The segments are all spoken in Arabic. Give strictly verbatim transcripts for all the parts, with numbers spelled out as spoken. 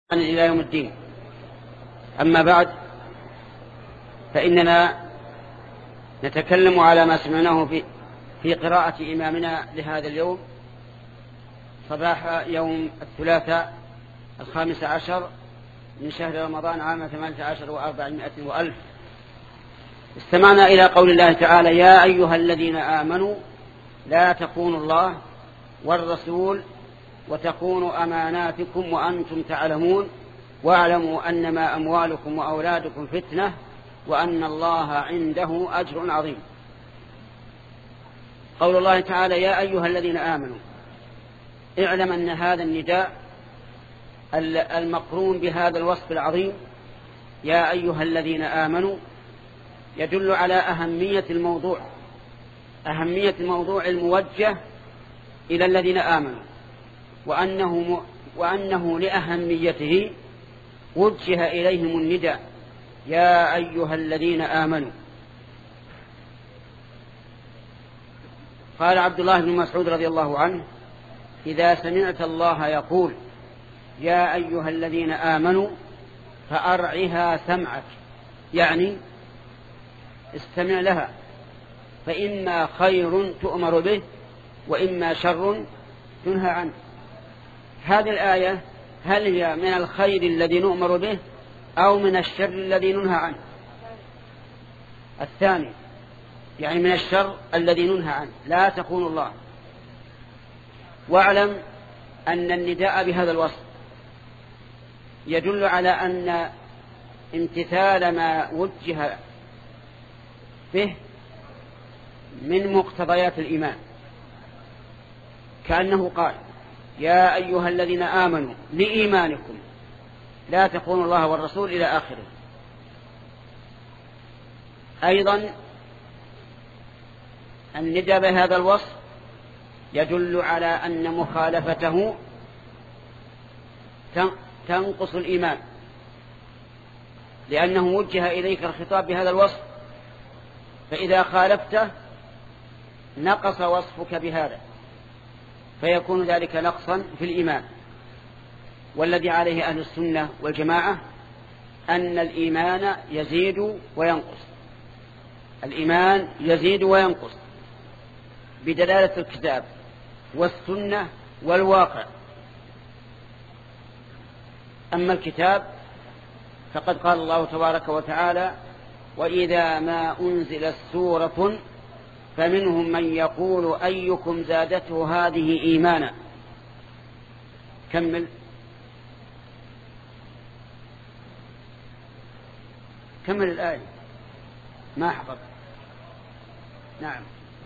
إلى يوم الدين. أما بعد، فإننا نتكلم على ما سمعناه في في قراءة إمامنا لهذا اليوم صباح يوم الثلاثاء الخامس عشر من شهر رمضان عام ثمانية عشر وأربعمائة وألف. استمعنا إلى قول الله تعالى: يا أيها الذين آمنوا لا تخونوا الله والرسول وتخونوا أماناتكم وأنتم تعلمون واعلموا أنما أموالكم وأولادكم فتنة وأن الله عنده أجر عظيم. قول الله تعالى: يا أيها الذين آمنوا، اعلم أن هذا النداء المقرون بهذا الوصف العظيم يا أيها الذين آمنوا يدل على أهمية الموضوع أهمية الموضوع الموجه إلى الذين آمنوا، وأنه, وأنه لأهميته وجه إليهم النداء يا أيها الذين آمنوا. قال عبد الله بن مسعود رضي الله عنه: إذا سمعت الله يقول يا أيها الذين آمنوا فأرعها سمعك، يعني استمع لها، فإما خير تؤمر به وإما شر تنهى عنه. هذه الآية هل هي من الخير الذي نؤمر به أو من الشر الذي ننهى عنه؟ الثاني، يعني من الشر الذي ننهى عنه. لا تخونوا الله. واعلم أن النداء بهذا الوصف يدل على أن امتثال ما وجه به من مقتضيات الإيمان، كأنه قال: يا أيها الذين آمنوا لإيمانكم لا تخونوا الله والرسول إلى آخره. أيضا النداء بهذا الوصف يدل على أن مخالفته تنقص الإيمان، لأنه وجه إليك الخطاب بهذا الوصف، فإذا خالفته نقص وصفك بهذا، فيكون ذلك نقصا في الإيمان. والذي عليه أهل السنة والجماعة أن الإيمان يزيد وينقص الإيمان يزيد وينقص بدلالة الكتاب والسنة والواقع. أما الكتاب فقد قال الله تبارك وتعالى: وإذا ما أنزلت سورة فمنهم من يقول أيكم زادته هذه إيمانا. كمل كمل الآية ما حفظ. نعم.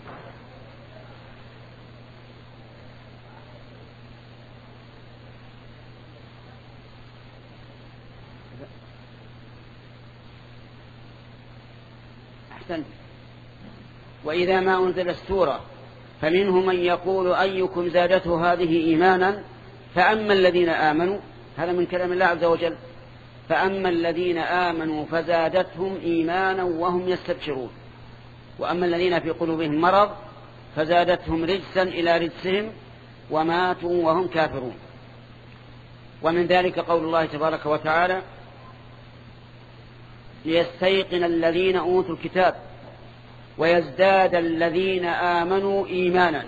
أحسنت. وإذا ما أنزل السورة فمنهم من يقول أيكم زادته هذه إيمانا فأما الذين آمنوا، هذا من كلام الله عز وجل، فأما الذين آمنوا فزادتهم إيمانا وهم يستبشرون، وأما الذين في قلوبهم مرض فزادتهم رجسا إلى رجسهم وماتوا وهم كافرون. ومن ذلك قول الله تبارك وتعالى: ليستيقن الذين أوتوا الكتاب ويزداد الذين آمنوا إيمانا.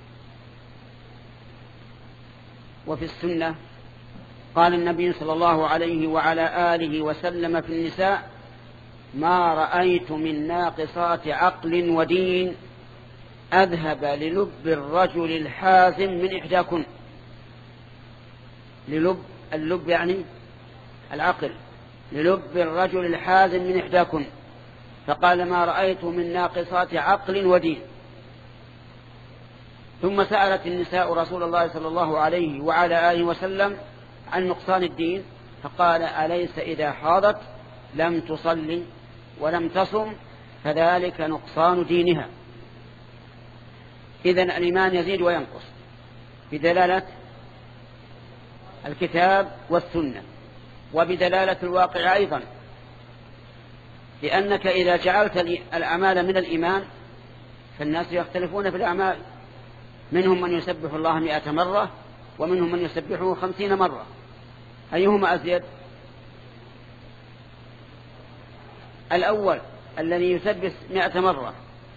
وفي السنة قال النبي صلى الله عليه وعلى آله وسلم في النساء: ما رأيت من ناقصات عقل ودين أذهب للب الرجل الحازم من إحداكن. للب اللب يعني العقل، للب الرجل الحازم من إحداكن. فقال: ما رأيت من ناقصات عقل ودين. ثم سألت النساء رسول الله صلى الله عليه وعلى آله وسلم عن نقصان الدين، فقال: أليس إذا حاضت لم تصلي ولم تصم فذلك نقصان دينها. إذن الإيمان يزيد وينقص بدلالة الكتاب والسنة وبدلالة الواقع أيضا، لأنك إذا جعلت الأعمال من الإيمان فالناس يختلفون في الأعمال، منهم من يسبح الله مئة مرة ومنهم من يسبحه خمسين مرة. أيهما أزيد؟ الأول الذي يثبت مئة مرة.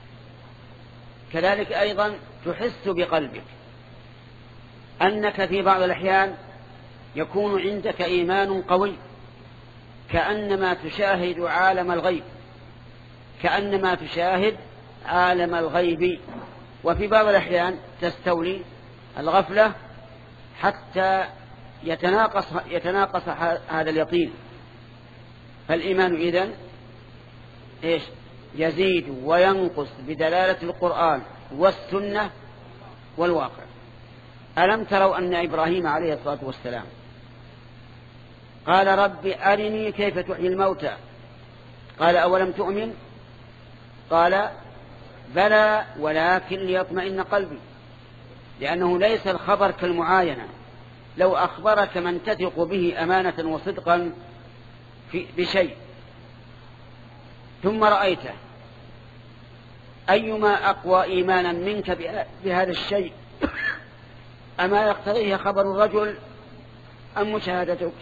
كذلك أيضا تحس بقلبك أنك في بعض الأحيان يكون عندك إيمان قوي، كأنما تشاهد عالم الغيب، كأنما تشاهد عالم الغيب. وفي بعض الأحيان تستولي الغفلة حتى يتناقص, يتناقص هذا اليقين. فالإيمان إذن إيش؟ يزيد وينقص بدلالة القرآن والسنة والواقع. ألم تروا أن إبراهيم عليه الصلاة والسلام قال رب أرني كيف تحيي الموتى، قال أولم تؤمن؟ قال بلى ولكن ليطمئن قلبي، لأنه ليس الخبر كالمعاينة. لو أخبرك من تثق به أمانة وصدقا في بشيء ثم رأيته، أيما أقوى إيمانا منك بهذا الشيء؟ أما يقتضيه خبر الرجل أم مشاهدتك؟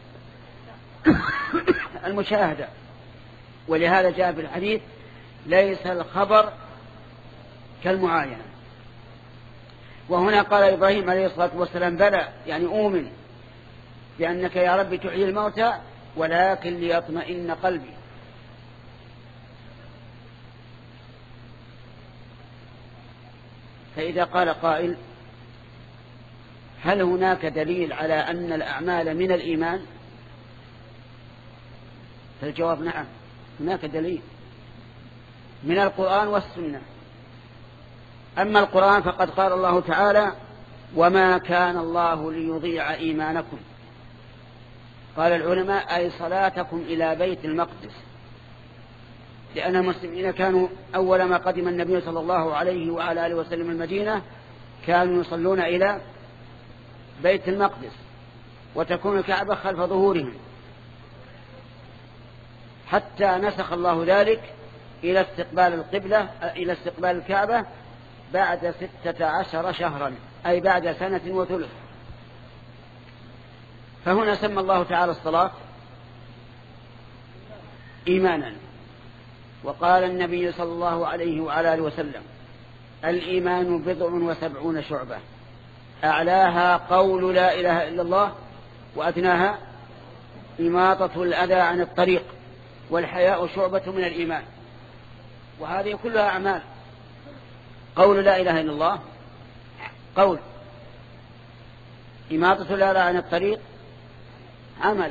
المشاهدة. ولهذا جاء في الحديث ليس الخبر كالمعاينة. وهنا قال إبراهيم عليه الصلاة والسلام بلى، يعني أؤمن بأنك يا رب تحيي الموتى ولكن ليطمئن قلبي. فإذا قال قائل هل هناك دليل على أن الأعمال من الإيمان؟ فالجواب نعم، هناك دليل من القرآن والسنة. أما القرآن فقد قال الله تعالى وما كان الله ليضيع إيمانكم. قال العلماء أي صلاتكم إلى بيت المقدس، لأن المسلمين كانوا أول ما قدم النبي صلى الله عليه وعلى آله وسلم المدينة كانوا يصلون إلى بيت المقدس، وتكون الكعبة خلف ظهورهم، حتى نسخ الله ذلك إلى استقبال القبلة إلى استقبال الكعبة بعد ستة عشر شهرا، أي بعد سنة وثلث. فهنا سمى الله تعالى الصلاة إيمانا. وقال النبي صلى الله عليه وعلى آله وسلم الإيمان بضع وسبعون شعبة، أعلاها قول لا إله إلا الله، وأدناها إماطة الأذى عن الطريق، والحياء شعبة من الإيمان. وهذه كلها أعمال. قول لا إله إلا الله قول، إماطة الأذى عن الطريق عمل.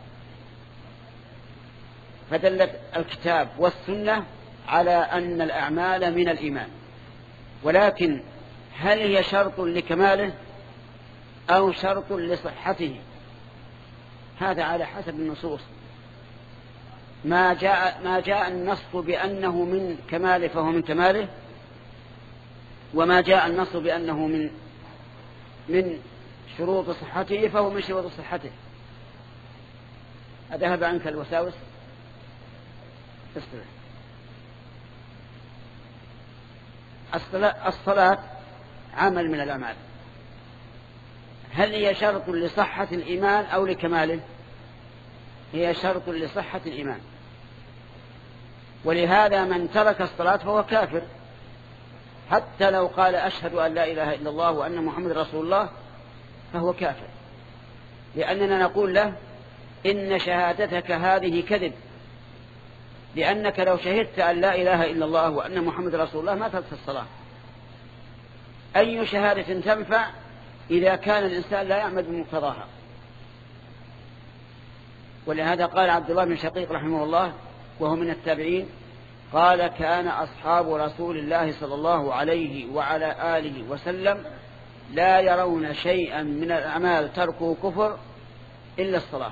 فدلت الكتاب والسنة على أن الأعمال من الإيمان. ولكن هل هي شرط لكماله أو شرط لصحته؟ هذا على حسب النصوص. ما جاء, ما جاء النص بأنه من كماله فهو من كماله، وما جاء النص بأنه من من شروط صحته فهو من شروط صحته. أذهب عنك الوساوس. الصلاة, الصلاة عمل من الأعمال. هل هي شرط لصحة الإيمان أو لكماله؟ هي شرط لصحة الإيمان. ولهذا من ترك الصلاة فهو كافر، حتى لو قال أشهد أن لا إله إلا الله وأن محمد رسول الله فهو كافر، لأننا نقول له إن شهادتك هذه كذب، لأنك لو شهدت أن لا إله إلا الله وأن محمد رسول الله ما تركت الصلاة. أي شهادة تنفع إذا كان الإنسان لا يعمل بمقتضاها؟ ولهذا قال عبد الله بن شقيق رحمه الله وهو من التابعين قال كان أصحاب رسول الله صلى الله عليه وعلى آله وسلم لا يرون شيئا من الأعمال تركه كفر إلا الصلاة.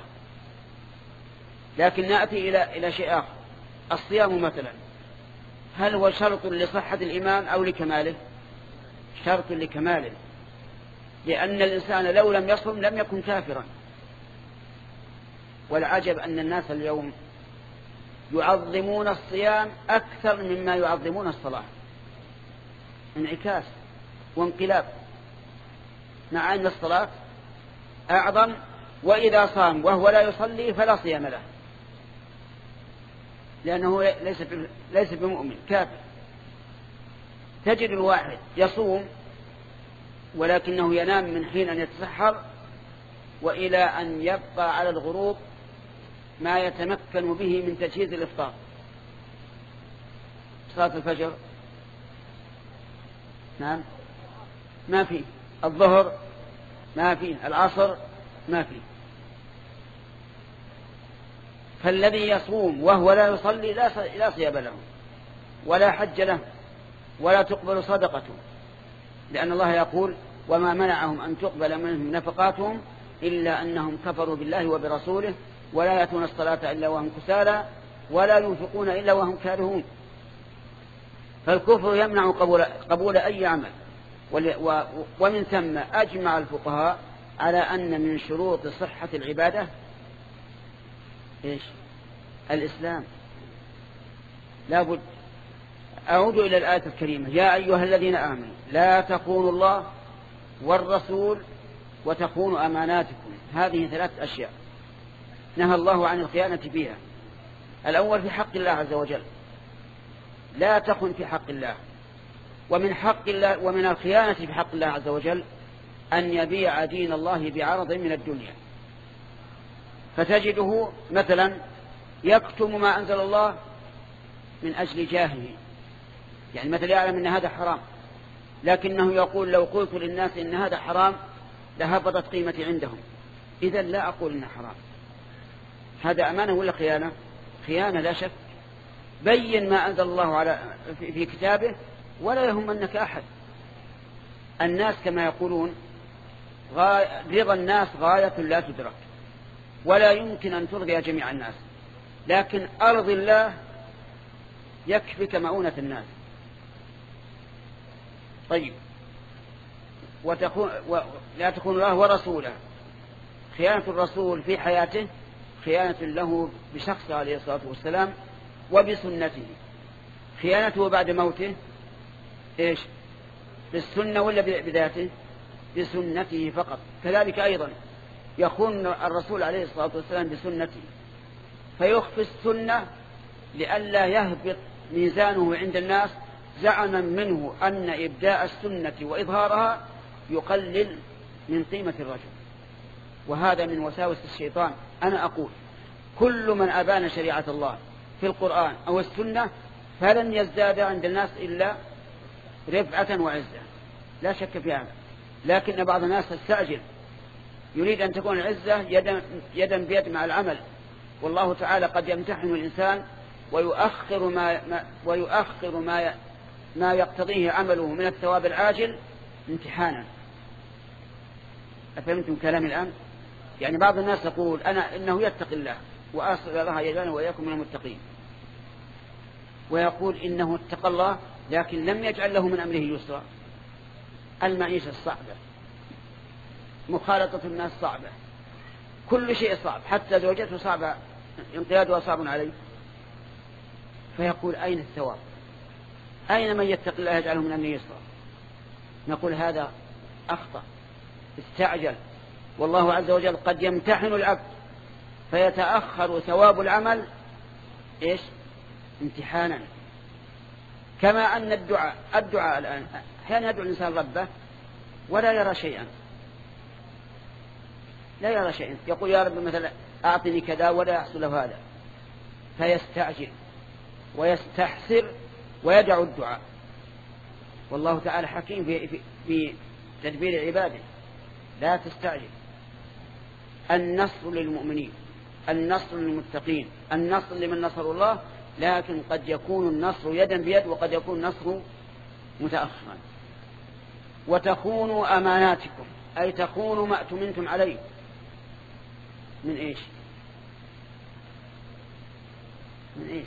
لكن نأتي إلى إلى شيء آخر. الصيام مثلا هل هو شرط لصحة الإيمان أو لكماله؟ شرط لكماله، لأن الإنسان لو لم يصم لم يكن كافرا. والعجب أن الناس اليوم يعظمون الصيام أكثر مما يعظمون الصلاة. انعكاس وانقلاب، مع أن الصلاة أعظم وإذا صام وهو لا يصلي فلا صيام له، لأنه ليس ليس بمؤمن كافر. تجد الواحد يصوم ولكنه ينام من حين أن يتسحر وإلى أن يبقى على الغروب ما يتمكن به من تجهيز الإفطار. صلاة الفجر نعم ما فيه، الظهر ما فيه، العصر ما فيه. فالذي يصوم وهو لا يصلي لا صيام له ولا حج له ولا تقبل صدقته، لأن الله يقول وما منعهم أن تقبل منهم نفقاتهم إلا أنهم كفروا بالله وبرسوله ولا يأتون الصلاة إلا وهم كسالى ولا ينفقون إلا وهم كارهون. فالكفر يمنع قبول, قبول أي عمل، ومن ثم أجمع الفقهاء على أن من شروط صحة العبادة إيش؟ الإسلام. لا بد. أعود إلى الآية الكريمة يا أيها الذين آمنوا لا تخونوا الله والرسول وتخونوا أماناتكم. هذه ثلاث أشياء نهى الله عن الخيانة فيها. الأول في حق الله عز وجل، لا تخن في حق الله. ومن حق الله ومن الخيانة في حق الله عز وجل أن يبيع دين الله بعرض من الدنيا. فتجده مثلا يكتم ما أنزل الله من أجل جاهه، يعني مثلا يعلم أن هذا حرام لكنه يقول لو قلت للناس إن هذا حرام لهبطت قيمتي عندهم، إذا لا أقول إنه حرام. هذا أمانة ولا خيانة؟ خيانة لا شك. بين ما أنزل الله على في كتابه ولا يهمنك أحد. الناس كما يقولون رضا الناس غاية لا تدرك ولا يمكن أن ترضي جميع الناس، لكن أرض الله يكفيك مؤونة الناس. طيب وتكون و... لا تكون الله ورسوله. خيانة الرسول في حياته خيانة له بشخصه عليه الصلاة والسلام وبسنته. خيانته بعد موته إيش؟ بالسنة ولا بذاته؟ بسنته فقط. كذلك أيضا يخون الرسول عليه الصلاة والسلام بسنته فيخفي السنة لئلا يهبط ميزانه عند الناس زعما منه أن إبداء السنة وإظهارها يقلل من قيمة الرجل، وهذا من وساوس الشيطان. أنا أقول كل من أبان شريعة الله في القرآن أو السنة فلن يزداد عند الناس إلا رفعة وعزة، لا شك في هذا. لكن بعض الناس يستعجل، يريد أن تكون العزة يدا, يدا بيد مع العمل، والله تعالى قد يمتحن الإنسان ويؤخر ما, ما ويؤخر ما ما يقتضيه عمله من الثواب العاجل امتحانا. أفهمتم كلامي الآن؟ يعني بعض الناس يقول أنا إنه يتقي الله وأصل الله يجعلنا وإياكم من المتقين، ويقول إنه اتقى الله لكن لم يجعل له من أمره يسرا. المعيشة صعبة، مخالطة الناس صعبة، كل شيء صعب، حتى زوجته صعبة، انقيادها صعب عليه. فيقول أين الثواب؟ أين من يتقي الله يجعله من أمره يسرا؟ نقول هذا أخطأ، استعجل. والله عز وجل قد يمتحن العبد فيتأخر ثواب العمل إيش؟ امتحانا. كما أن الدعاء الدعاء الآن أحيانا يدعو الإنسان ربه ولا يرى شيئا، لا يرى شيئا، يقول يا رب مثلا أعطني كذا ولا يحصل له هذا، فيستعجل ويستحسر ويدع الدعاء. والله تعالى حكيم في, في, في تدبير عباده. لا تستعجل. النصر للمؤمنين، النصر للمتقين، النصر لمن نصر الله، لكن قد يكون النصر يدا بيد وقد يكون النصر متأخرا. وتخونوا أماناتكم أي تخونوا ما أتمنتم عليه. من إيش؟ من إيش؟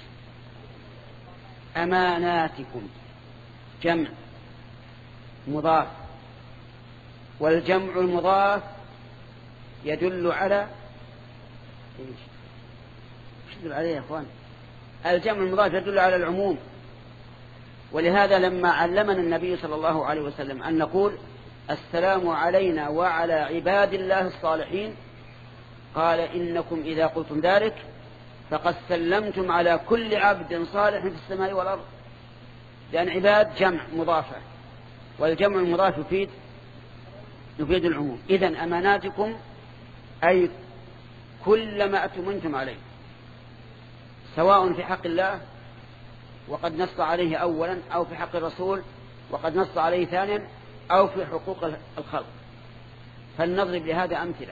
أماناتكم جمع مضاف، والجمع المضاف يدل على إيش؟ يدل عليه يا أخوان؟ الجمع المضاف يدل على العموم. ولهذا لما علمنا النبي صلى الله عليه وسلم أن نقول السلام علينا وعلى عباد الله الصالحين قال إنكم إذا قلتم ذلك فقد سلمتم على كل عبد صالح في السماء والأرض، لأن عباد جمع مضافة، والجمع المضاف يفيد يفيد العموم. إذن أماناتكم أي كل ما أتمنتم عليه، سواء في حق الله وقد نص عليه أولا، أو في حق الرسول وقد نص عليه ثانيا، أو في حقوق الخلق. فلنضرب لهذا أمثلة.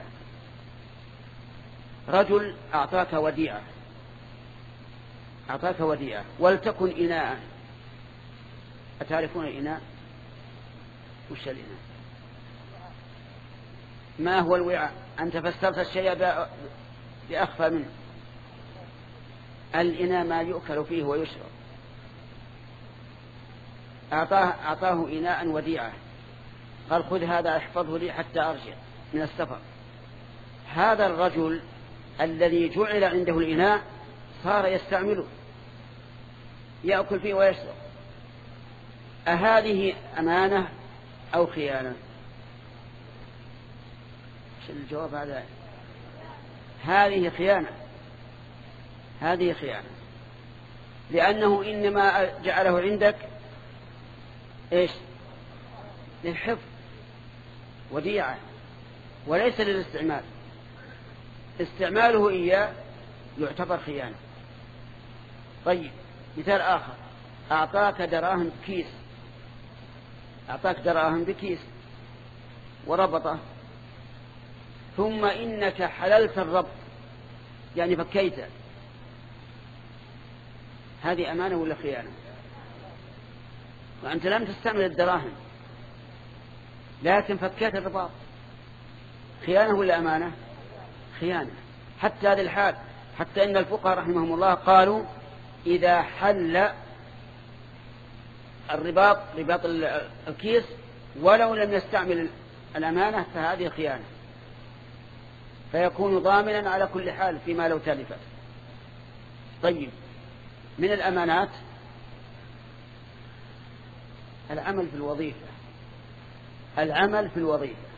رجل أعطاك وديعة أعطاك وديعة ولتكن إناء. أتعرفون الإناء؟ وش الإناء؟ ما هو الوعاء؟ أنت فسرت الشيء بأخفى منه. الإناء ما يؤكل فيه ويشرب. أعطاه, أعطاه إناء وديعة، قال خذ هذا احفظه لي حتى أرجع من السفر. هذا الرجل الذي جعل عنده الإناء صار يستعمله، يأكل فيه ويشرب. أهذه أمانة أو خيانة؟ شو الجواب هذا؟ هذه خيانة، هذه خيانة، لأنه إنما جعله عندك إيش؟ للحفظ وديعة، وليس للاستعمال. استعماله إياه يعتبر خيانة. طيب، مثال آخر، أعطاك دراهم بكيس أعطاك دراهم بكيس وربطه، ثم إنك حللت الربط، يعني فكيته. هذه أمانة ولا خيانة؟ وأنت لم تستعمل الدراهم لكن فكيت الرباط. خيانة ولا أمانة؟ خيانة. حتى هذه الحال، حتى إن الفقهاء رحمهم الله قالوا إذا حل الرباط رباط الكيس ولو لم يستعمل الأمانة فهذه خيانة، فيكون ضامنا على كل حال فيما لو تلفت. طيب، من الأمانات العمل في الوظيفة. العمل في الوظيفة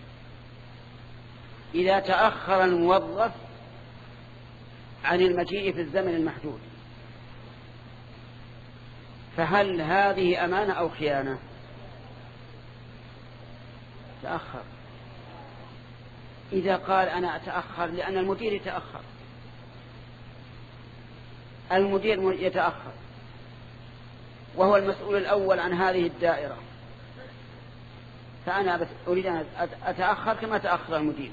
إذا تأخر الموظف عن المجيء في الزمن المحدود، فهل هذه أمانة أو خيانة؟ تأخر. إذا قال أنا أتأخر لأن المدير يتأخر، المدير يتأخر وهو المسؤول الأول عن هذه الدائرة، فأنا بس أريد أن أتأخر كما تأخر المدير،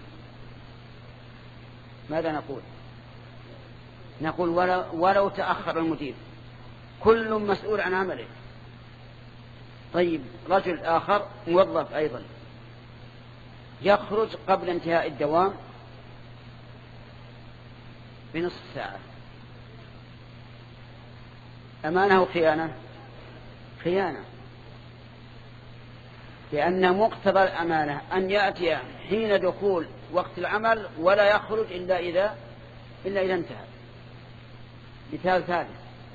ماذا نقول؟ نقول ولو, ولو تأخر المدير، كل مسؤول عن عمله. طيب، رجل آخر موظف أيضا يخرج قبل انتهاء الدوام بنصف ساعة، أمانة وخيانة؟ خيانة، لأن مقتضى الأمانة أن يأتي حين دخول وقت العمل ولا يخرج إلا إذا إلا إذا انتهى. مثال ثالث،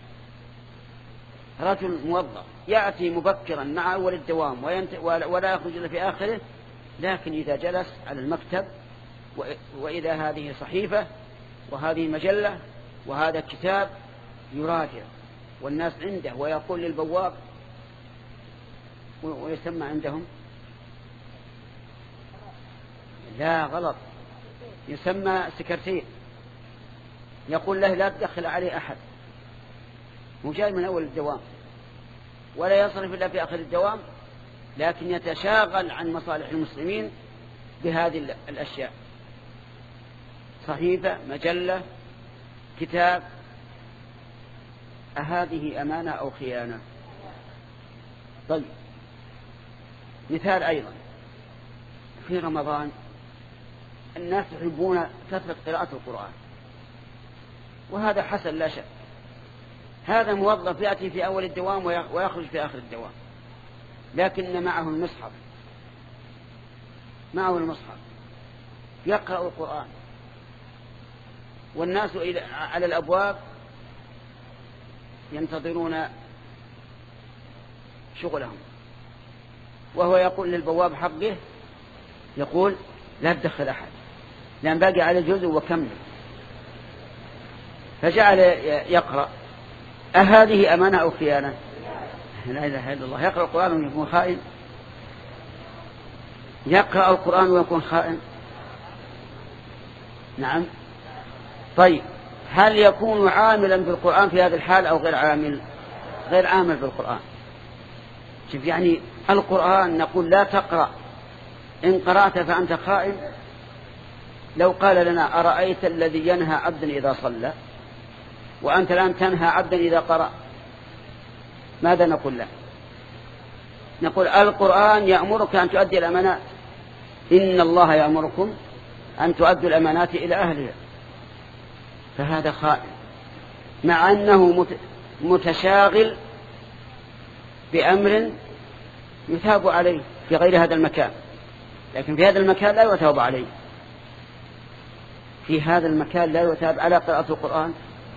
رجل موظف يأتي مبكرا مع أول الدوام ولا يخرج إلا في آخره، لكن إذا جلس على المكتب وإذا هذه صحيفة وهذه مجلة وهذا كتاب يراجع والناس عنده، ويقول للبواب ويسمى عندهم، لا غلط، يسمى سكرتير، يقول له لا تدخل عليه أحد، مجال من أول الدوام ولا يصرف إلا في آخر الدوام، لكن يتشاغل عن مصالح المسلمين بهذه الأشياء، صحيفة، مجلة، كتاب. أهذه أمانة أو خيانة؟ طيب، مثال أيضا، في رمضان الناس يحبون كثرة قراءة القرآن، وهذا حسن لا شك. هذا موظف يأتي في أول الدوام ويخرج في آخر الدوام، لكن معه المصحف معه المصحف يقرأ القرآن، والناس على الأبواب ينتظرون شغلهم، وهو يقول للبواب حقه، يقول لا تدخل أحد، لأن باقي على جزء وكمل، فجعل يقرأ. أهذه أمانة أو خيانة؟ لا إله إلا الله. يقرأ القرآن ويكون خائن؟ يقرأ القرآن ويكون خائن؟ نعم. طيب هل يكون عاملا بالقرآن في هذه الحال أو غير عامل؟ غير عامل بالقرآن. شوف يعني القرآن نقول لا تقرأ، إن قرأت فأنت خائن. لو قال لنا أرأيت الذي ينهى عبدا إذا صلى وأنت الآن تنهى عبدا إذا قرأ، ماذا نقول له؟ نقول القرآن يأمرك أن تؤدي الأمانات، إن الله يأمركم أن تؤدوا الأمانات إلى أهلها، فهذا خائن مع أنه متشاغل بأمر يثاب عليه في غير هذا المكان، لكن في هذا المكان لا يثاب عليه. في هذا المكان لا يثاب على قراءة القرآن.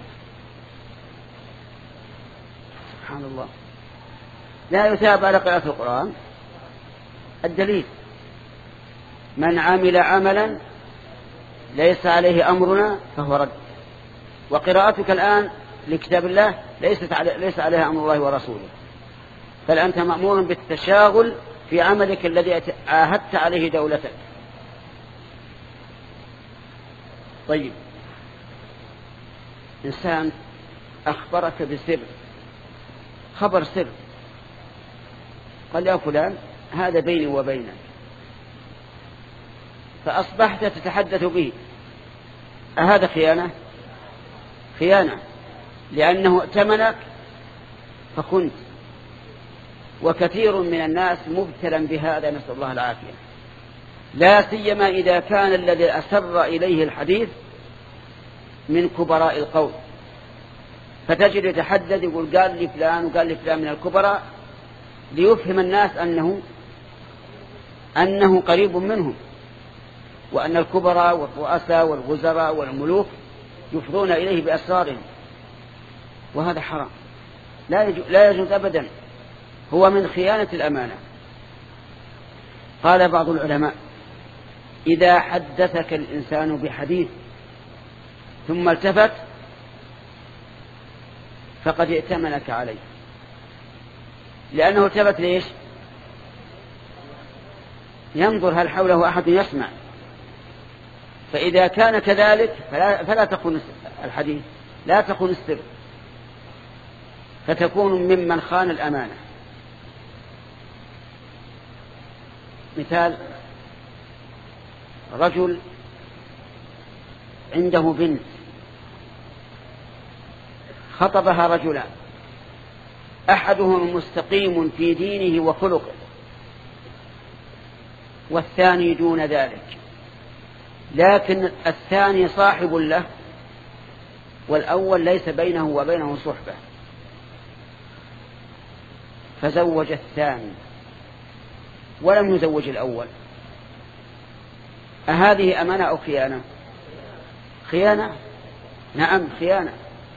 سبحان الله، لا يثاب على قراءة القرآن. الدليل من عمل عملا ليس عليه أمرنا فهو رد. وقراءتك الآن لكتاب الله ليست علي ليس عليها أمر الله ورسوله، بل أنت مأمور بالتشاغل في عملك الذي عاهدت عليه دولتك. طيب إنسان أخبرك بسر، خبر سر، قال يا فلان هذا بيني وبينك، فأصبحت تتحدث به، أهذا خيانة؟ خيانة، لأنه ائتمنك فكنت. وكثير من الناس مبتلا بهذا، نسأل الله العافية، لا سيما إذا كان الذي أسر إليه الحديث من كبراء القوم، فتجد يتحدث يقول قال لي فلان وقال لي فلان من الكبراء ليفهم الناس أنه أنه قريب منهم، وأن الكبراء والرؤساء والوزراء والملوك يفضون إليه بأسرارهم، وهذا حرام لا يجوز, لا يجوز أبدا، هو من خيانة الأمانة. قال بعض العلماء إذا حدثك الإنسان بحديث ثم التفت فقد ائتمنك عليه، لأنه التفت ليش؟ ينظر هل حوله أحد يسمع، فإذا كان كذلك فلا, فلا تخن الحديث، لا تخن السر، فتكون ممن خان الأمانة. مثال رجل عنده بنت خطبها رجلان، أحدهما مستقيم في دينه وخلقه والثاني دون ذلك، لكن الثاني صاحب له والأول ليس بينه وبينه صحبة، فزوج الثاني ولم يزوج الأول. أهذه أمانة أو خيانة؟ خيانة، نعم خيانة،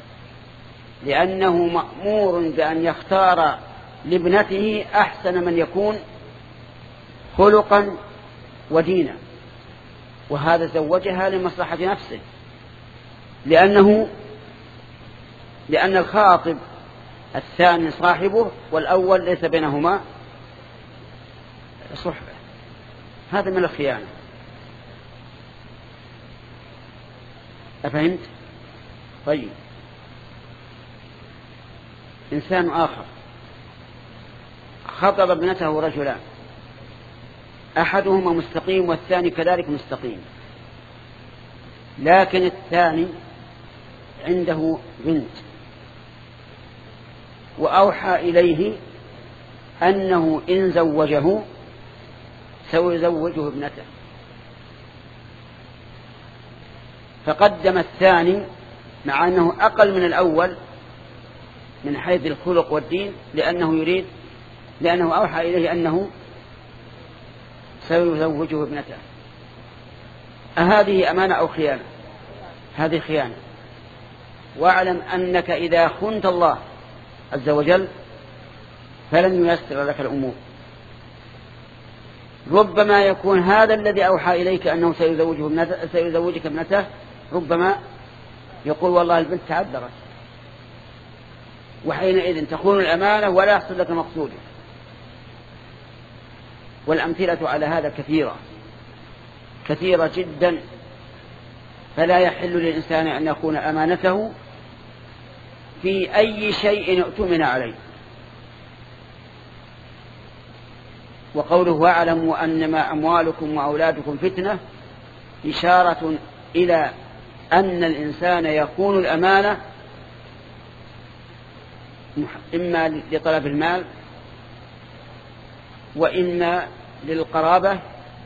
لأنه مأمور بأن يختار لابنته أحسن من يكون خلقا ودينا، وهذا زوجها لمصلحة نفسه، لأنه لأن الخاطب الثاني صاحبه والأول ليس بينهما صحبة، هذا من الخيانة. أفهمت؟ طيب إنسان آخر خطب ابنته رجلان، أحدهما مستقيم والثاني كذلك مستقيم، لكن الثاني عنده بنت وأوحى إليه أنه إن زوجه سيزوجه ابنته، فقدم الثاني مع أنه أقل من الأول من حيث الخلق والدين، لأنه يريد لأنه أوحى إليه أنه سيزوجه ابنته. أهذه أمانة أو خيانة؟ هذه خيانة. واعلم أنك إذا خنت الله عز وجل فلن ييسر لك الأمور. ربما يكون هذا الذي أوحى إليك أنه سيزوجه ابنته سيزوجك ابنته ربما يقول والله البنت تعذرت، وحينئذ تخون الأمانة ولا يحصل لك مقصودك. والأمثلة على هذا كثيرة كثيرة جدا، فلا يحل للإنسان أن يخون أمانته في أي شيء اؤتمن عليه. وقوله واعلموا أنما أموالكم وأولادكم فتنة إشارة إلى أن الإنسان يخون الأمانة إما لطلب المال وإما للقرابة،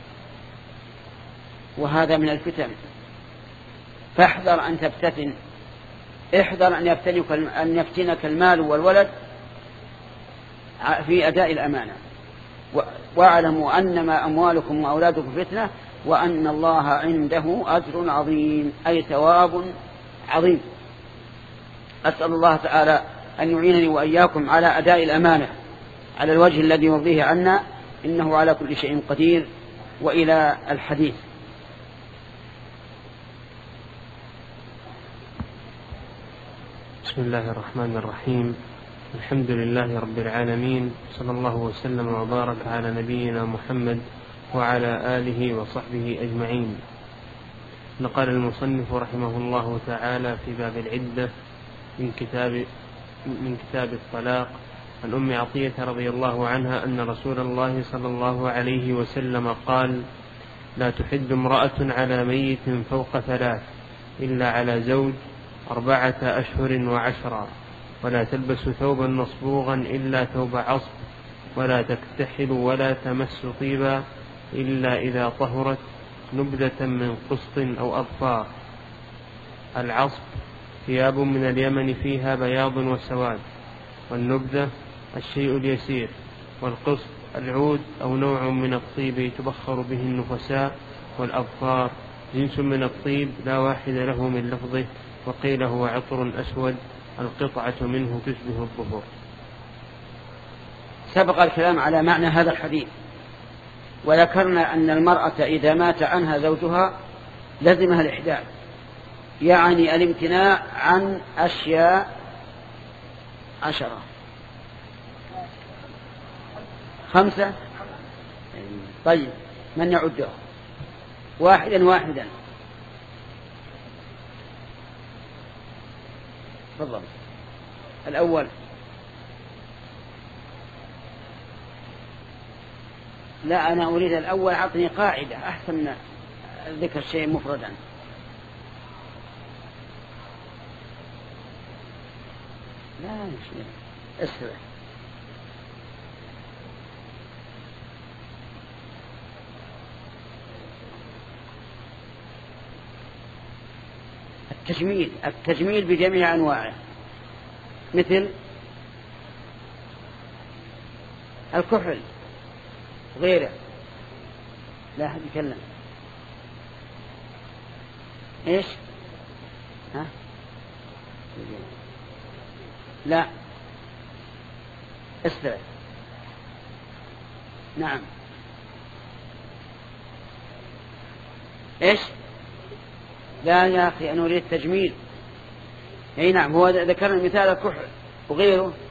وهذا من الفتن. فاحذر أن تفتتن، احذر أن يفتنك أن يفتنك المال والولد في أداء الأمانة. واعلموا أنما أموالكم وأولادكم فتنة وأن الله عنده أجر عظيم، أي ثواب عظيم. أسأل الله تعالى أن يعينني وإياكم على أداء الأمانة على الوجه الذي يرضيه عنا، إنه على كل شيء قدير. وإلى الحديث. بسم الله الرحمن الرحيم. الحمد لله رب العالمين، صلى الله وسلم وبارك على نبينا محمد وعلى آله وصحبه أجمعين. نقل المصنف رحمه الله تعالى في باب العدة من كتاب من كتاب الطلاق عن أم عطية رضي الله عنها أن رسول الله صلى الله عليه وسلم قال: لا تحد امرأة على ميت فوق ثلاث إلا على زوج أربعة أشهر وعشرا، ولا تلبس ثوبا مصبوغا إلا ثوب عصب، ولا تكتحل ولا تمس طيبا إلا إذا طهرت نبذة من قسط أو أظفار. العصب ثياب من اليمن فيها بياض وسواد، والنبذة الشيء اليسير، والقسط العود أو نوع من الطيب تبخر به النفساء، والأظفار جنس من الطيب لا واحد له من لفظه، وقيل هو عطر أسود القطعة منه تشبه الظفر. سبق الكلام على معنى هذا الحديث، وذكرنا أن المرأة إذا مات عنها زوجها لزمها الإحداث، يعني الامتناع عن أشياء عشرة خمسة. طيب من يعدها؟ واحدا واحدا. تفضل. الأول لا أنا أريد الأول، أعطني قاعدة أحسن ذكر شيء مفردا. لا مش اسرع. التجميل التجميل بجميع أنواعه، مثل الكحل غيره. لا أحد يتكلم. إيش؟ ها؟ لا استرع. نعم. إيش؟ لا يا أخي أنا أريد التجميل. أي نعم، هو ذكرنا مثال الكحل وغيره.